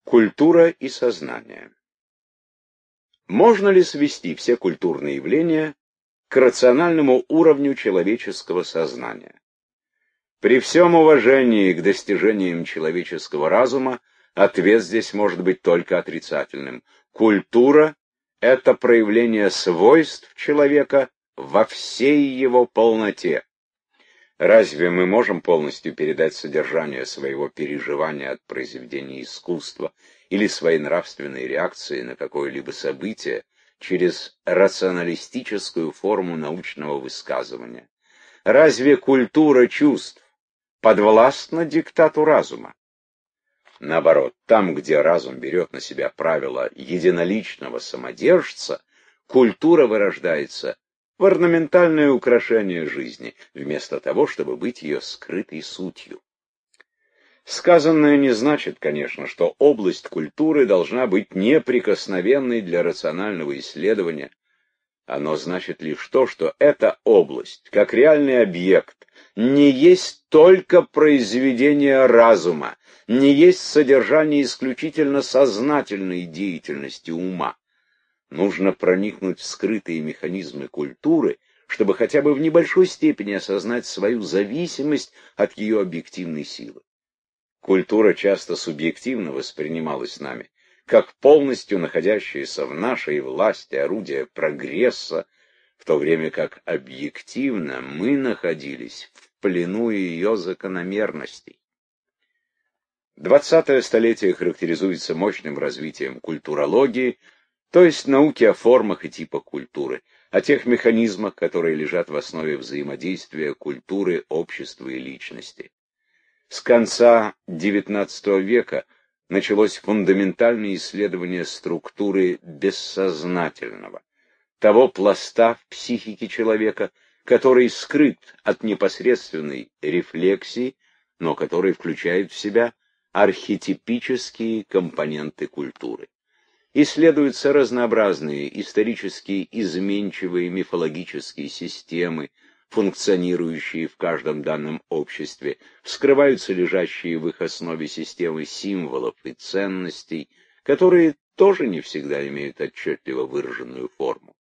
Культура и сознание. Можно ли свести все культурные явления к рациональному уровню человеческого сознания? При всем уважении к достижениям человеческого разума, ответ здесь может быть только отрицательным. Культура — это проявление свойств человека во всей его полноте. Разве мы можем полностью передать содержание своего переживания от произведения искусства или своей нравственной реакции на какое-либо событие через рационалистическую форму научного высказывания? Разве культура чувств подвластна диктату разума? Наоборот, там, где разум берет на себя правила единоличного самодержца, культура вырождается в орнаментальное украшение жизни, вместо того, чтобы быть ее скрытой сутью. Сказанное не значит, конечно, что область культуры должна быть неприкосновенной для рационального исследования. Оно значит лишь то, что эта область, как реальный объект, не есть только произведение разума, не есть содержание исключительно сознательной деятельности ума. Нужно проникнуть в скрытые механизмы культуры, чтобы хотя бы в небольшой степени осознать свою зависимость от ее объективной силы. Культура часто субъективно воспринималась нами, как полностью находящееся в нашей власти орудие прогресса, в то время как объективно мы находились в плену ее закономерностей. 20-е столетие характеризуется мощным развитием культурологии, то есть науки о формах и типах культуры, о тех механизмах, которые лежат в основе взаимодействия культуры, общества и личности. С конца XIX века началось фундаментальное исследование структуры бессознательного, того пласта в психике человека, который скрыт от непосредственной рефлексии, но который включает в себя архетипические компоненты культуры. Исследуются разнообразные исторически изменчивые мифологические системы, функционирующие в каждом данном обществе, вскрываются лежащие в их основе системы символов и ценностей, которые тоже не всегда имеют отчетливо выраженную форму.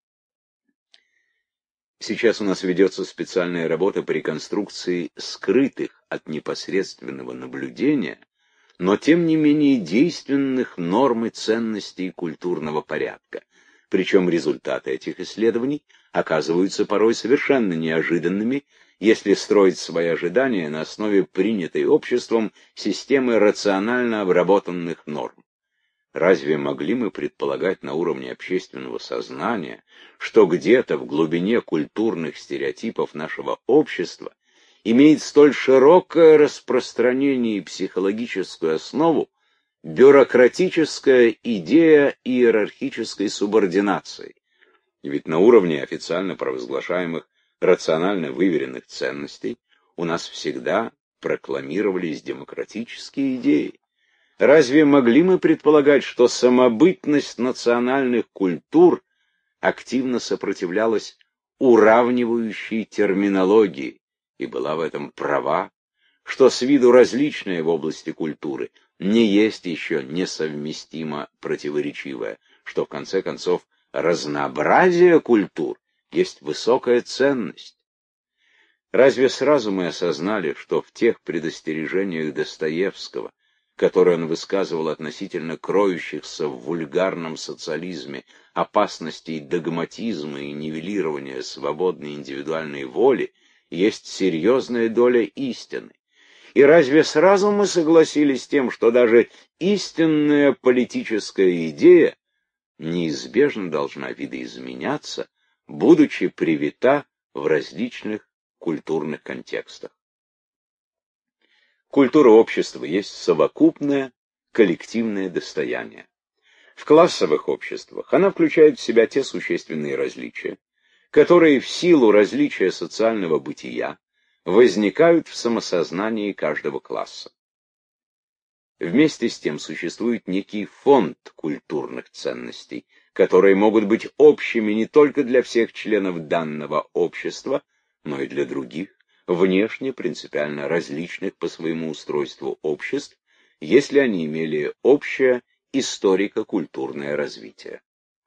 Сейчас у нас ведется специальная работа по реконструкции скрытых от непосредственного наблюдения, но тем не менее действенных норм и ценностей культурного порядка. Причем результаты этих исследований оказываются порой совершенно неожиданными, если строить свои ожидания на основе принятой обществом системы рационально обработанных норм. Разве могли мы предполагать на уровне общественного сознания, что где-то в глубине культурных стереотипов нашего общества имеет столь широкое распространение и психологическую основу бюрократическая идея иерархической субординации? Ведь на уровне официально провозглашаемых рационально выверенных ценностей у нас всегда прокламировались демократические идеи. Разве могли мы предполагать, что самобытность национальных культур активно сопротивлялась уравнивающей терминологии и была в этом права, что с виду различное в области культуры не есть еще несовместимо противоречивое, что в конце концов разнообразие культур есть высокая ценность? Разве сразу мы осознали, что в тех предостережениях Достоевского, которые он высказывал относительно кроющихся в вульгарном социализме опасностей догматизма и нивелирования свободной индивидуальной воли, есть серьезная доля истины? И разве сразу мы согласились с тем, что даже истинная политическая идея неизбежно должна видоизменяться, будучи привита в различных культурных контекстах? Культура общества есть совокупное, коллективное достояние. В классовых обществах она включает в себя те существенные различия, которые в силу различия социального бытия возникают в самосознании каждого класса. Вместе с тем существует некий фонд культурных ценностей, которые могут быть общими не только для всех членов данного общества, но и для других, внешне принципиально различных по своему устройству обществ, если они имели общее историко-культурное развитие.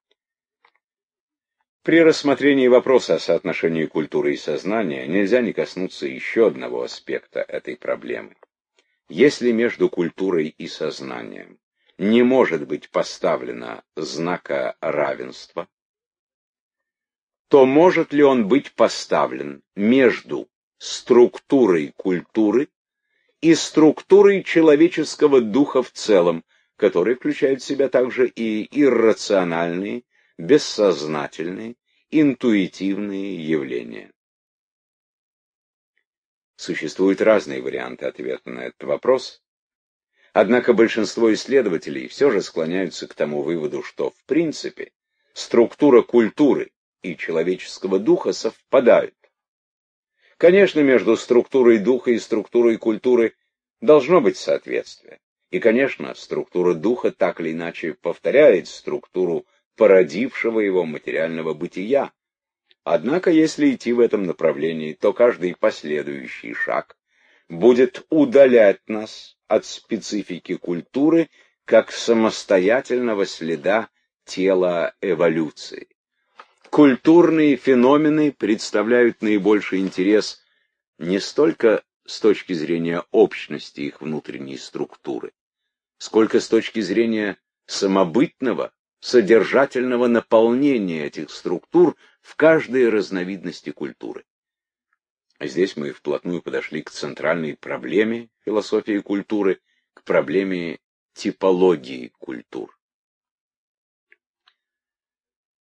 При рассмотрении вопроса о соотношении культуры и сознания нельзя не коснуться еще одного аспекта этой проблемы. Если между культурой и сознанием не может быть поставлено знака равенства, то может ли он быть поставлен между структурой культуры и структурой человеческого духа в целом, который включает в себя также и иррациональные, бессознательные, интуитивные явления? Существуют разные варианты ответа на этот вопрос, однако большинство исследователей все же склоняются к тому выводу, что в принципе структура культуры и человеческого духа совпадают. Конечно, между структурой духа и структурой культуры должно быть соответствие. И, конечно, структура духа так или иначе повторяет структуру породившего его материального бытия. Однако, если идти в этом направлении, то каждый последующий шаг будет удалять нас от специфики культуры как самостоятельного следа тела эволюции. Культурные феномены представляют наибольший интерес не столько с точки зрения общности их внутренней структуры, сколько с точки зрения самобытного, содержательного наполнения этих структур в каждой разновидности культуры. Здесь мы вплотную подошли к центральной проблеме философии культуры, к проблеме типологии культур.